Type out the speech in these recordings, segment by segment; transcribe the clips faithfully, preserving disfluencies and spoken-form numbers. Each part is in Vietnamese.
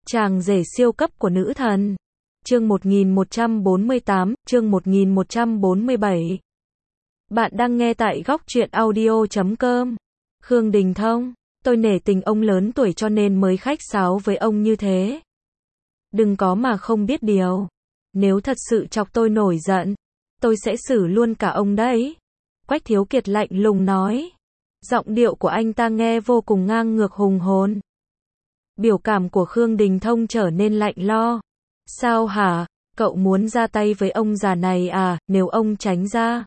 Chàng rể siêu cấp của nữ thần. Chương một nghìn một trăm bốn mươi tám, chương một nghìn một trăm bốn mươi bảy. Bạn đang nghe tại góc truyện audio chấm com. Khương Đình Thông, tôi nể tình ông lớn tuổi cho nên mới khách sáo với ông như thế. Đừng có mà không biết điều. Nếu thật sự chọc tôi nổi giận, tôi sẽ xử luôn cả ông đấy. Quách Thiếu Kiệt lạnh lùng nói. Giọng điệu của anh ta nghe vô cùng ngang ngược hùng hồn. Biểu cảm của Khương Đình Thông trở nên lạnh lo. Sao hả, cậu muốn ra tay với ông già này à, nếu ông tránh ra,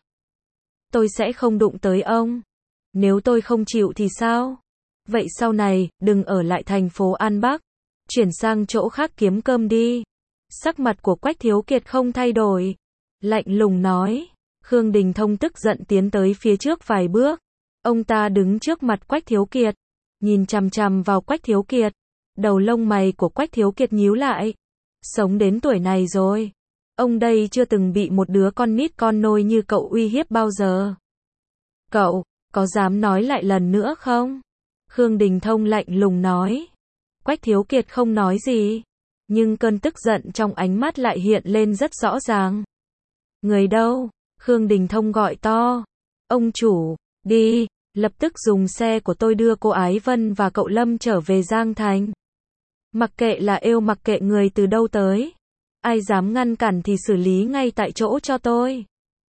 tôi sẽ không đụng tới ông. Nếu tôi không chịu thì sao? Vậy sau này, đừng ở lại thành phố An Bắc. Chuyển sang chỗ khác kiếm cơm đi. Sắc mặt của Quách Thiếu Kiệt không thay đổi. Lạnh lùng nói. Khương Đình Thông tức giận tiến tới phía trước vài bước. Ông ta đứng trước mặt Quách Thiếu Kiệt. Nhìn chằm chằm vào Quách Thiếu Kiệt. Đầu lông mày của Quách Thiếu Kiệt nhíu lại. Sống đến tuổi này rồi, ông đây chưa từng bị một đứa con nít con nôi như cậu uy hiếp bao giờ. Cậu, có dám nói lại lần nữa không? Khương Đình Thông lạnh lùng nói. Quách Thiếu Kiệt không nói gì, nhưng cơn tức giận trong ánh mắt lại hiện lên rất rõ ràng. Người đâu? Khương Đình Thông gọi to. Ông chủ, đi, lập tức dùng xe của tôi đưa cô Ái Vân và cậu Lâm trở về Giang Thành. Mặc kệ là êu mặc kệ người từ đâu tới. Ai dám ngăn cản thì xử lý ngay tại chỗ cho tôi.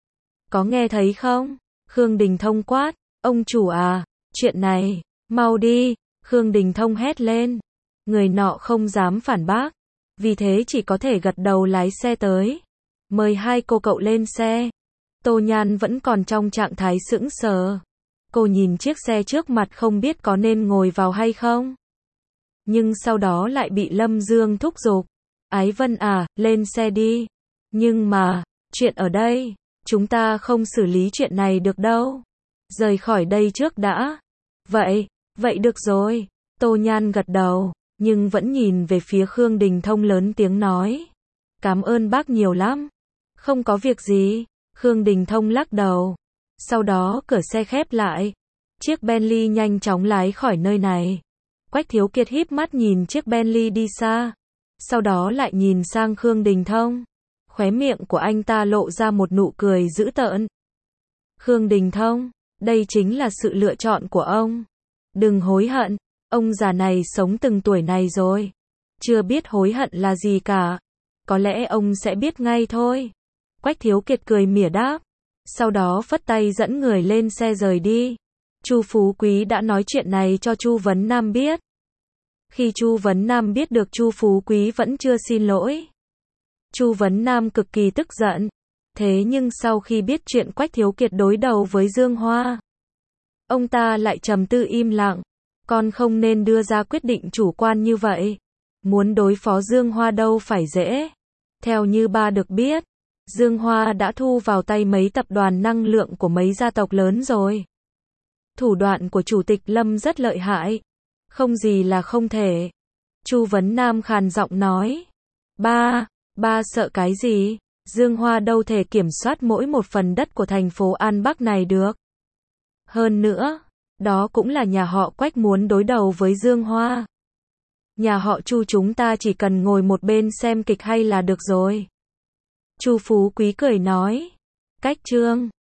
Có nghe thấy không? Khương Đình Thông quát. Ông chủ à, chuyện này, mau đi. Khương Đình Thông hét lên. Người nọ không dám phản bác. Vì thế chỉ có thể gật đầu lái xe tới. Mời hai cô cậu lên xe. Tô Nhan vẫn còn trong trạng thái sững sờ. Cô nhìn chiếc xe trước mặt không biết có nên ngồi vào hay không. Nhưng sau đó lại bị Lâm Dương thúc giục. Ái Vân à, lên xe đi. Nhưng mà, chuyện ở đây, chúng ta không xử lý chuyện này được đâu. Rời khỏi đây trước đã. Vậy, vậy được rồi. Tô Nhan gật đầu, nhưng vẫn nhìn về phía Khương Đình Thông lớn tiếng nói. Cảm ơn bác nhiều lắm. Không có việc gì. Khương Đình Thông lắc đầu. Sau đó cửa xe khép lại. Chiếc Bentley nhanh chóng lái khỏi nơi này. Quách Thiếu Kiệt híp mắt nhìn chiếc Bentley đi xa. Sau đó lại nhìn sang Khương Đình Thông. Khóe miệng của anh ta lộ ra một nụ cười dữ tợn. Khương Đình Thông, đây chính là sự lựa chọn của ông. Đừng hối hận, ông già này sống từng tuổi này rồi. Chưa biết hối hận là gì cả. Có lẽ ông sẽ biết ngay thôi. Quách Thiếu Kiệt cười mỉa đáp. Sau đó phất tay dẫn người lên xe rời đi. Chu Phú Quý đã nói chuyện này cho Chu Vấn Nam biết. Khi Chu Vấn Nam biết được Chu Phú Quý vẫn chưa xin lỗi, Chu Vấn Nam cực kỳ tức giận. Thế nhưng sau khi biết chuyện Quách Thiếu Kiệt đối đầu với Dương Hoa, ông ta lại trầm tư im lặng. Con không nên đưa ra quyết định chủ quan như vậy. Muốn đối phó Dương Hoa đâu phải dễ. Theo như ba được biết, Dương Hoa đã thu vào tay mấy tập đoàn năng lượng của mấy gia tộc lớn rồi. Thủ đoạn của Chủ tịch Lâm rất lợi hại. Không gì là không thể. Chu Vấn Nam khàn giọng nói. Ba, ba sợ cái gì? Dương Hoa đâu thể kiểm soát mỗi một phần đất của thành phố An Bắc này được. Hơn nữa, đó cũng là nhà họ Quách muốn đối đầu với Dương Hoa. Nhà họ Chu chúng ta chỉ cần ngồi một bên xem kịch hay là được rồi. Chu Phú Quý cười nói. Cách chương